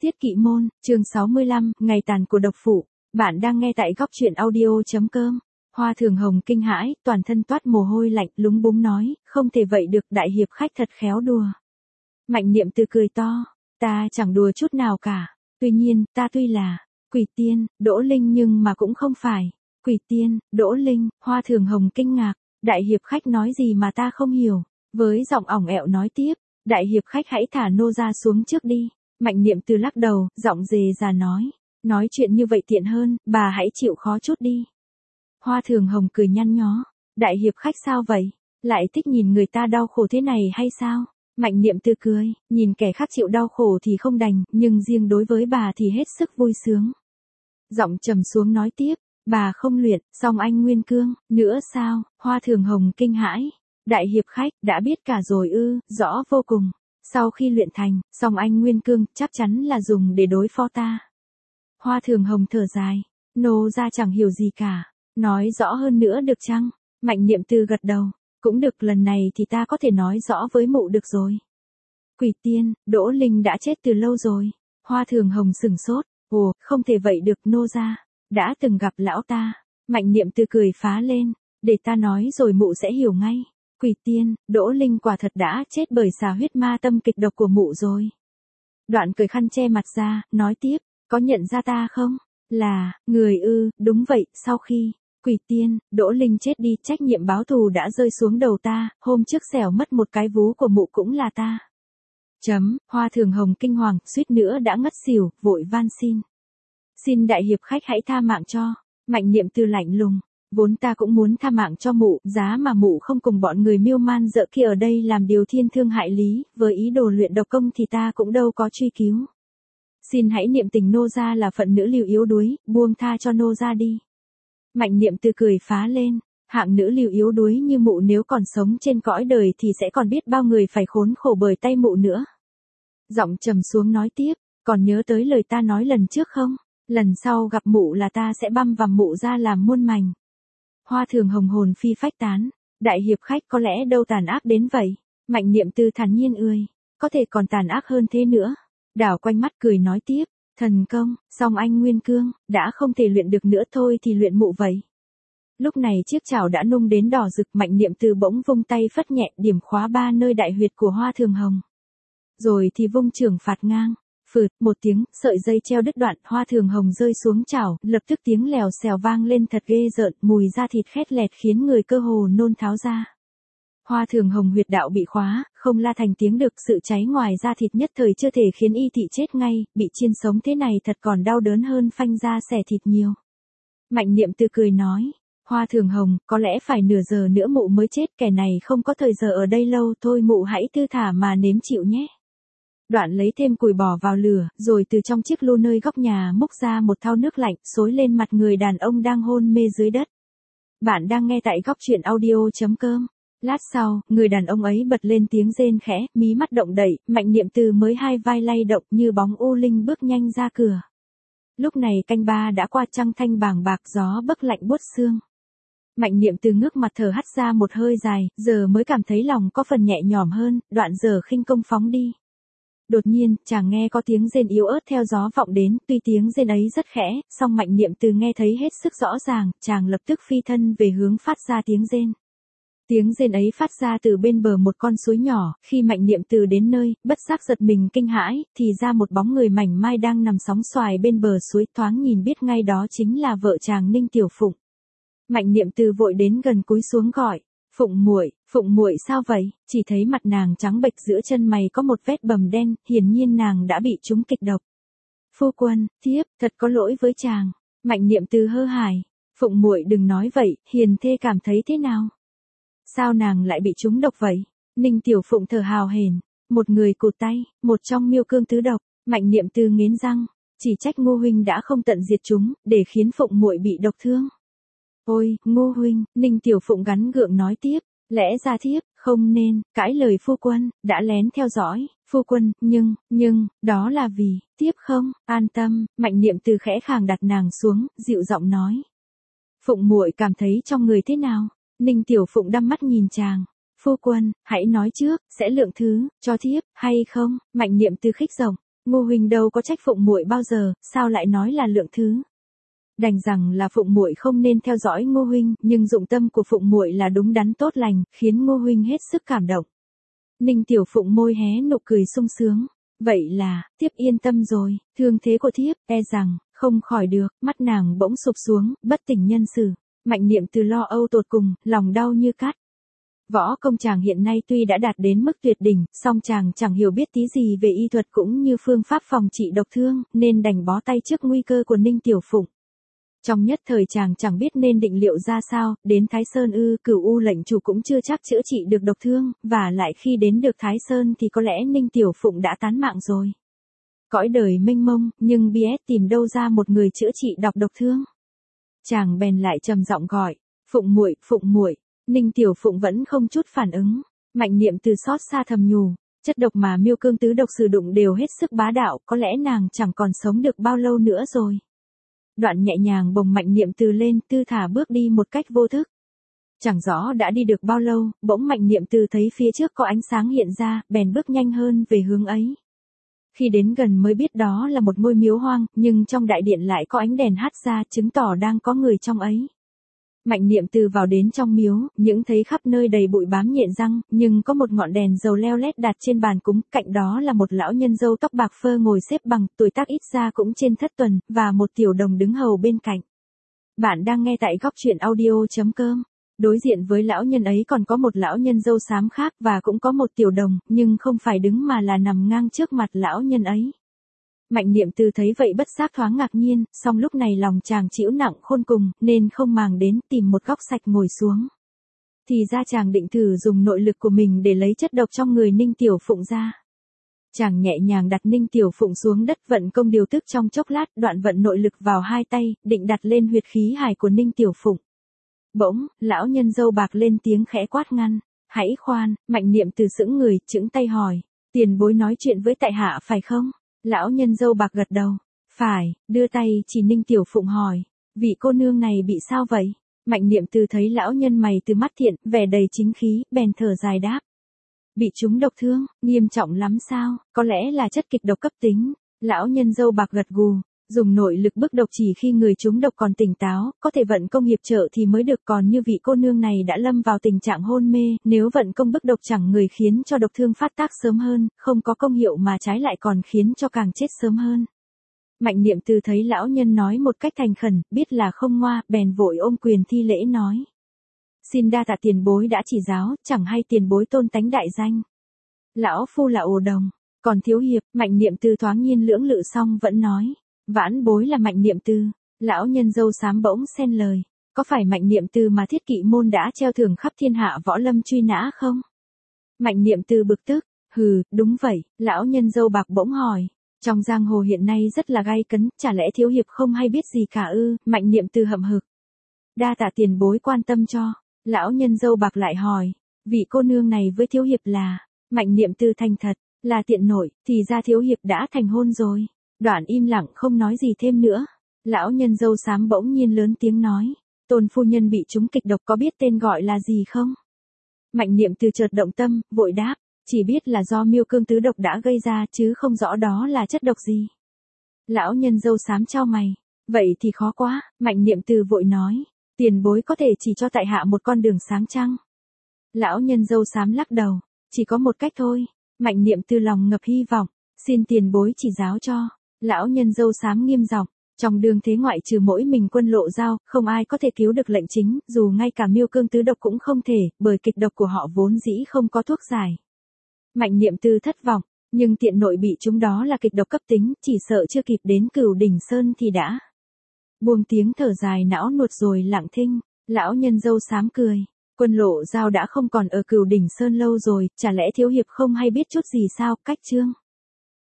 Tiết Kỵ Môn, chương 65, ngày tàn của độc phụ. Bạn đang nghe tại góc truyện audio.com. Hoa Thường Hồng kinh hãi, toàn thân toát mồ hôi lạnh, lúng búng nói, không thể vậy được, đại hiệp khách thật khéo đùa. Mạnh Niệm Từ cười to, ta chẳng đùa chút nào cả. Tuy nhiên, ta tuy là Quỷ Tiên, Đỗ Linh nhưng mà cũng không phải Quỷ Tiên, Đỗ Linh. Hoa Thường Hồng kinh ngạc, đại hiệp khách nói gì mà ta không hiểu. Với giọng ỏng ẹo nói tiếp, đại hiệp khách hãy thả nô ra xuống trước đi. Mạnh Niệm Từ lắc đầu, giọng dề già nói chuyện như vậy tiện hơn, bà hãy chịu khó chút đi. Hoa Thường Hồng cười nhăn nhó, đại hiệp khách sao vậy, lại thích nhìn người ta đau khổ thế này hay sao? Mạnh Niệm Từ cười, nhìn kẻ khác chịu đau khổ thì không đành, nhưng riêng đối với bà thì hết sức vui sướng. Giọng trầm xuống nói tiếp, bà không luyện, song anh nguyên cương, nữa sao? Hoa Thường Hồng kinh hãi, đại hiệp khách, đã biết cả rồi ư? Rõ vô cùng. Sau khi luyện thành, song anh nguyên cương, chắc chắn là dùng để đối phó ta. Hoa Thường Hồng thở dài, nô ra chẳng hiểu gì cả, nói rõ hơn nữa được chăng? Mạnh Niệm Từ gật đầu, cũng được, lần này thì ta có thể nói rõ với mụ được rồi. Quỷ Tiên, Đỗ Linh đã chết từ lâu rồi. Hoa Thường Hồng sửng sốt, ồ, không thể vậy được, nô ra đã từng gặp lão ta. Mạnh Niệm Từ cười phá lên, để ta nói rồi mụ sẽ hiểu ngay. Quỷ Tiên, Đỗ Linh quả thật đã chết bởi xà huyết ma tâm kịch độc của mụ rồi. Đoạn cởi khăn che mặt ra, nói tiếp, có nhận ra ta không? Là, người ư? Đúng vậy, sau khi Quỷ Tiên, Đỗ Linh chết đi, trách nhiệm báo thù đã rơi xuống đầu ta, hôm trước xẻo mất một cái vú của mụ cũng là ta. Hoa Thường Hồng kinh hoàng, suýt nữa đã ngất xỉu, vội van xin. Xin đại hiệp khách hãy tha mạng cho. Mạnh Niệm Từ lạnh lùng, vốn ta cũng muốn tha mạng cho mụ, giá mà mụ không cùng bọn người miêu man dợ kia ở đây làm điều thiên thương hại lý, với ý đồ luyện độc công thì ta cũng đâu có truy cứu. Xin hãy niệm tình nô gia là phận nữ lưu yếu đuối, buông tha cho nô gia đi. Mạnh Niệm Từ cười phá lên, hạng nữ lưu yếu đuối như mụ nếu còn sống trên cõi đời thì sẽ còn biết bao người phải khốn khổ bởi tay mụ nữa. Giọng trầm xuống nói tiếp, còn nhớ tới lời ta nói lần trước không? Lần sau gặp mụ là ta sẽ băm vằm mụ ra làm muôn mảnh. Hoa Thường Hồng hồn phi phách tán, đại hiệp khách có lẽ đâu tàn ác đến vậy. Mạnh Niệm Từ thản nhiên ươi, có thể còn tàn ác hơn thế nữa. Đảo quanh mắt cười nói tiếp, thần công, song anh nguyên cương, đã không thể luyện được nữa thôi thì luyện mụ vậy. Lúc này chiếc chảo đã nung đến đỏ rực, Mạnh Niệm Từ bỗng vung tay phất nhẹ, điểm khóa 3 nơi đại huyệt của Hoa Thường Hồng. Rồi thì vung chưởng phạt ngang. Phượt, một tiếng, sợi dây treo đứt đoạn, Hoa Thường Hồng rơi xuống chảo, lập tức tiếng lèo xèo vang lên thật ghê rợn, mùi da thịt khét lẹt khiến người cơ hồ nôn tháo ra. Hoa Thường Hồng huyệt đạo bị khóa, không la thành tiếng được, sự cháy ngoài da thịt nhất thời chưa thể khiến y thị chết ngay, bị chiên sống thế này thật còn đau đớn hơn phanh da xẻ thịt nhiều. Mạnh Niệm Từ cười nói, Hoa Thường Hồng, có lẽ phải nửa giờ nữa mụ mới chết, kẻ này không có thời giờ ở đây lâu, thôi mụ hãy thư thả mà nếm chịu nhé. Đoạn lấy thêm củi bỏ vào lửa, rồi từ trong chiếc lu nơi góc nhà múc ra một thau nước lạnh, xối lên mặt người đàn ông đang hôn mê dưới đất. Bạn đang nghe tại góc truyện audio.com. Lát sau, người đàn ông ấy bật lên tiếng rên khẽ, mí mắt động đậy, Mạnh Niệm Từ mới hai vai lay động như bóng u linh bước nhanh ra cửa. Lúc này canh ba đã qua, trăng thanh bàng bạc, gió bấc lạnh buốt xương. Mạnh Niệm Từ ngước mặt thở hắt ra một hơi dài, giờ mới cảm thấy lòng có phần nhẹ nhõm hơn, đoạn giờ khinh công phóng đi. Đột nhiên, chàng nghe có tiếng rên yếu ớt theo gió vọng đến, tuy tiếng rên ấy rất khẽ, song Mạnh Niệm Từ nghe thấy hết sức rõ ràng, chàng lập tức phi thân về hướng phát ra tiếng rên. Tiếng rên ấy phát ra từ bên bờ một con suối nhỏ, khi Mạnh Niệm Từ đến nơi, bất giác giật mình kinh hãi, thì ra một bóng người mảnh mai đang nằm sóng xoài bên bờ suối, thoáng nhìn biết ngay đó chính là vợ chàng Ninh Tiểu Phụng. Mạnh Niệm Từ vội đến gần cúi xuống gọi, Phụng muội sao vậy? Chỉ thấy mặt nàng trắng bệch, giữa chân mày có một vết bầm đen, hiển nhiên nàng đã bị trúng kịch độc. Phu quân, thiếp, thật có lỗi với chàng. Mạnh Niệm Từ hơ hài, Phụng muội đừng nói vậy, hiền thê cảm thấy thế nào? Sao nàng lại bị trúng độc vậy? Ninh Tiểu Phụng thở hào hển, một người cụt tay, một trong miêu cương tứ độc. Mạnh Niệm Từ nghiến răng, chỉ trách Ngô huynh đã không tận diệt chúng, để khiến Phụng muội bị độc thương. Ôi, Ngô huynh, Ninh Tiểu Phụng gắn gượng nói tiếp, lẽ ra thiếp không nên cãi lời phu quân, đã lén theo dõi phu quân, nhưng đó là vì thiếp không an tâm. Mạnh Niệm Từ khẽ khàng đặt nàng xuống, dịu giọng nói, Phụng muội cảm thấy trong người thế nào? Ninh Tiểu Phụng đăm mắt nhìn chàng, phu quân, hãy nói trước, sẽ lượng thứ cho thiếp hay không? Mạnh Niệm Từ khích rộng, Ngô huynh đâu có trách Phụng muội bao giờ, sao lại nói là lượng thứ. Đành rằng là Phụng muội không nên theo dõi Ngô huynh, nhưng dụng tâm của Phụng muội là đúng đắn tốt lành, khiến Ngô huynh hết sức cảm động. Ninh Tiểu Phụng môi hé nụ cười sung sướng. Vậy là, thiếp yên tâm rồi, thương thế của thiếp, e rằng, không khỏi được, mắt nàng bỗng sụp xuống, bất tỉnh nhân sự. Mạnh Niệm Từ lo âu tột cùng, lòng đau như cắt. Võ công chàng hiện nay tuy đã đạt đến mức tuyệt đỉnh, song chàng chẳng hiểu biết tí gì về y thuật cũng như phương pháp phòng trị độc thương, nên đành bó tay trước nguy cơ của Ninh Tiểu Phụng. Trong nhất thời chàng chẳng biết nên định liệu ra sao, đến Thái Sơn Cửu U lệnh chủ cũng chưa chắc chữa trị được độc thương, và lại khi đến được Thái Sơn thì có lẽ Ninh Tiểu Phụng đã tán mạng rồi. Cõi đời mênh mông, nhưng BS tìm đâu ra một người chữa trị độc thương. Chàng bèn lại trầm giọng gọi, Phụng muội, Phụng muội. Ninh Tiểu Phụng vẫn không chút phản ứng. Mạnh Niệm Từ xót xa thầm nhủ, chất độc mà Miêu Cương tứ độc sử dụng đều hết sức bá đạo, có lẽ nàng chẳng còn sống được bao lâu nữa rồi. Đoạn nhẹ nhàng bồng Mạnh Niệm Từ lên, tư thả bước đi một cách vô thức. Chẳng rõ đã đi được bao lâu, bỗng Mạnh Niệm Từ thấy phía trước có ánh sáng hiện ra, bèn bước nhanh hơn về hướng ấy. Khi đến gần mới biết đó là một ngôi miếu hoang, nhưng trong đại điện lại có ánh đèn hắt ra, chứng tỏ đang có người trong ấy. Mạnh Niệm Từ vào đến trong miếu, những thấy khắp nơi đầy bụi bám nhện răng, nhưng có một ngọn đèn dầu leo lét đặt trên bàn cúng, cạnh đó là một lão nhân râu tóc bạc phơ ngồi xếp bằng, tuổi tác ít ra cũng trên thất tuần, và một tiểu đồng đứng hầu bên cạnh. Bạn đang nghe tại góc truyện audio.com. Đối diện với lão nhân ấy còn có một lão nhân râu xám khác và cũng có một tiểu đồng, nhưng không phải đứng mà là nằm ngang trước mặt lão nhân ấy. Mạnh Niệm Từ thấy vậy bất giác thoáng ngạc nhiên, song lúc này lòng chàng chịu nặng khôn cùng, nên không màng đến, tìm một góc sạch ngồi xuống. Thì ra chàng định thử dùng nội lực của mình để lấy chất độc trong người Ninh Tiểu Phụng ra. Chàng nhẹ nhàng đặt Ninh Tiểu Phụng xuống đất, vận công điều tức trong chốc lát, đoạn vận nội lực vào hai tay, định đặt lên huyệt khí hải của Ninh Tiểu Phụng. Bỗng, lão nhân râu bạc lên tiếng khẽ quát ngăn, hãy khoan. Mạnh Niệm Từ sững người, chững tay hỏi, tiền bối nói chuyện với tại hạ phải không? Lão nhân râu bạc gật đầu, phải, đưa tay chỉ Ninh Tiểu Phụng hỏi, vị cô nương này bị sao vậy? Mạnh Niệm Từ thấy lão nhân mày từ mắt thiện, vẻ đầy chính khí, bèn thở dài đáp. Bị trúng độc thương, nghiêm trọng lắm sao, có lẽ là chất kịch độc cấp tính. Lão nhân râu bạc gật gù, dùng nội lực bức độc chỉ khi người trúng độc còn tỉnh táo, có thể vận công hiệp trợ thì mới được, còn như vị cô nương này đã lâm vào tình trạng hôn mê, nếu vận công bức độc chẳng người khiến cho độc thương phát tác sớm hơn, không có công hiệu mà trái lại còn khiến cho càng chết sớm hơn. Mạnh Niệm Từ thấy lão nhân nói một cách thành khẩn, biết là không ngoa, bèn vội ôm quyền thi lễ nói. Xin đa tạ tiền bối đã chỉ giáo, chẳng hay tiền bối tôn tánh đại danh. Lão phu là Ồ Đồng, còn thiếu hiệp. Mạnh Niệm Từ thoáng nhiên lưỡng lự xong vẫn nói. Vãn bối là Mạnh Niệm Từ. Lão nhân râu xám bỗng xen lời. Có phải Mạnh Niệm Từ mà Thiết Kỵ môn đã treo thưởng khắp thiên hạ võ lâm truy nã không? Mạnh Niệm Từ bực tức. Hừ, đúng vậy. Lão nhân râu bạc bỗng hỏi. Trong giang hồ hiện nay rất là gay cấn, chả lẽ thiếu hiệp không hay biết gì cả ư? Mạnh Niệm Từ hậm hực. Đa tạ tiền bối quan tâm cho. Lão nhân râu bạc lại hỏi. Vị cô nương này với thiếu hiệp là? Mạnh Niệm Từ thành thật. Là tiện nội, thì ra thiếu hiệp đã thành hôn rồi. Đoạn im lặng không nói gì thêm nữa. Lão nhân râu xám bỗng nhiên lớn tiếng nói. Tôn phu nhân bị trúng kịch độc có biết tên gọi là gì không? Mạnh Niệm Từ chợt động tâm, vội đáp. Chỉ biết là do Miêu Cương tứ độc đã gây ra chứ không rõ đó là chất độc gì. Lão nhân râu xám chau mày. Vậy thì khó quá. Mạnh Niệm Từ vội nói. Tiền bối có thể chỉ cho tại hạ một con đường sáng chăng? Lão nhân râu xám lắc đầu. Chỉ có một cách thôi. Mạnh Niệm Từ lòng ngập hy vọng. Xin tiền bối chỉ giáo cho. Lão nhân râu xám nghiêm giọng. Trong đường thế ngoại trừ mỗi mình Quân Lộ Giao, không ai có thể cứu được lệnh chính, dù ngay cả Miêu Cương tứ độc cũng không thể, bởi kịch độc của họ vốn dĩ không có thuốc giải. Mạnh Niệm Từ thất vọng, nhưng tiện nội bị chúng đó là kịch độc cấp tính, chỉ sợ chưa kịp đến Cửu Đỉnh Sơn thì đã buông tiếng thở dài não nuột rồi lặng thinh. Lão nhân râu xám cười. Quân Lộ Giao đã không còn ở Cửu Đỉnh Sơn lâu rồi, chả lẽ thiếu hiệp không hay biết chút gì sao? Cách chương